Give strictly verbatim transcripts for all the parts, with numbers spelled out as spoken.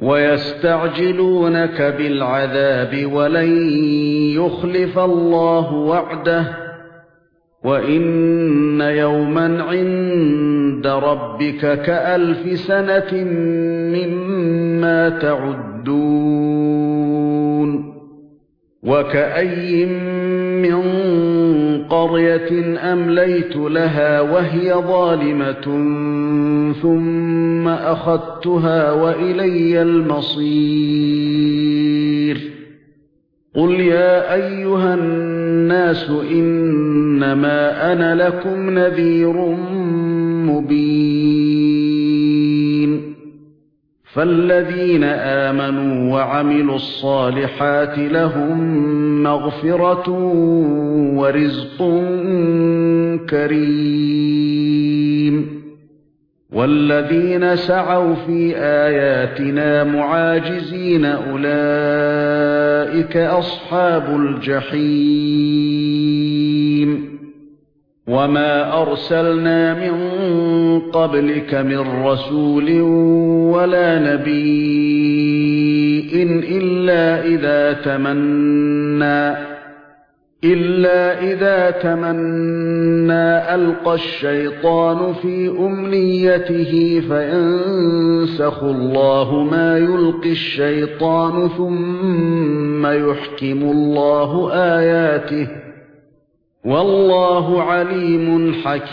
ويستعجلونك بالعذاب ولن يخلف الله وعده وإن يوما عند ربك كألف سنة مما تعدون وكأي من قرية أمليت لها وهي ظالمة ثم أخذتها وإلي المصير قل يا أيها الناس إنما أنا لكم نذير مبين فالذين آمنوا وعملوا الصالحات لهم مغفرة ورزق كريم والذين سعوا في آياتنا معاجزين أولئك أصحاب الجحيم وما أرسلنا من قبلك من رسول ولا نبي إلا إذا تمنى إلا إذا تمنى ألقى الشيطان في أمنيته فينسخ الله ما يلقي الشيطان ثم يحكم الله آياته والله عليم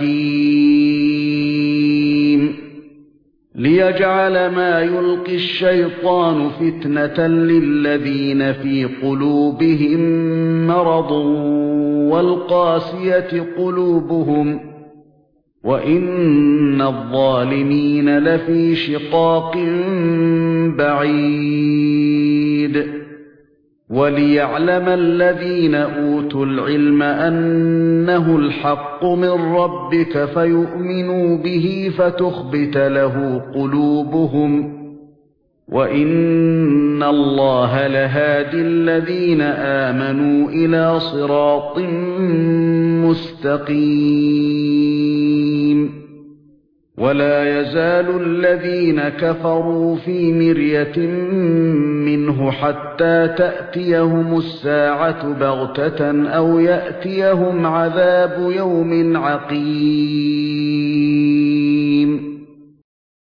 حكيم ليجعل ما يلقي الشيطان فتنة للذين في قلوبهم مرض والقاسية قلوبهم وإن الظالمين لفي شقاق بعيد وليعلم الذين أوتوا العلم أنه الحق من ربك فيؤمنوا به فتخبت له قلوبهم وإن الله لهادي الذين آمنوا إلى صراط مستقيم ولا يزال الذين كفروا في مرية منه حتى تأتيهم الساعة بغتة أو يأتيهم عذاب يوم عقيم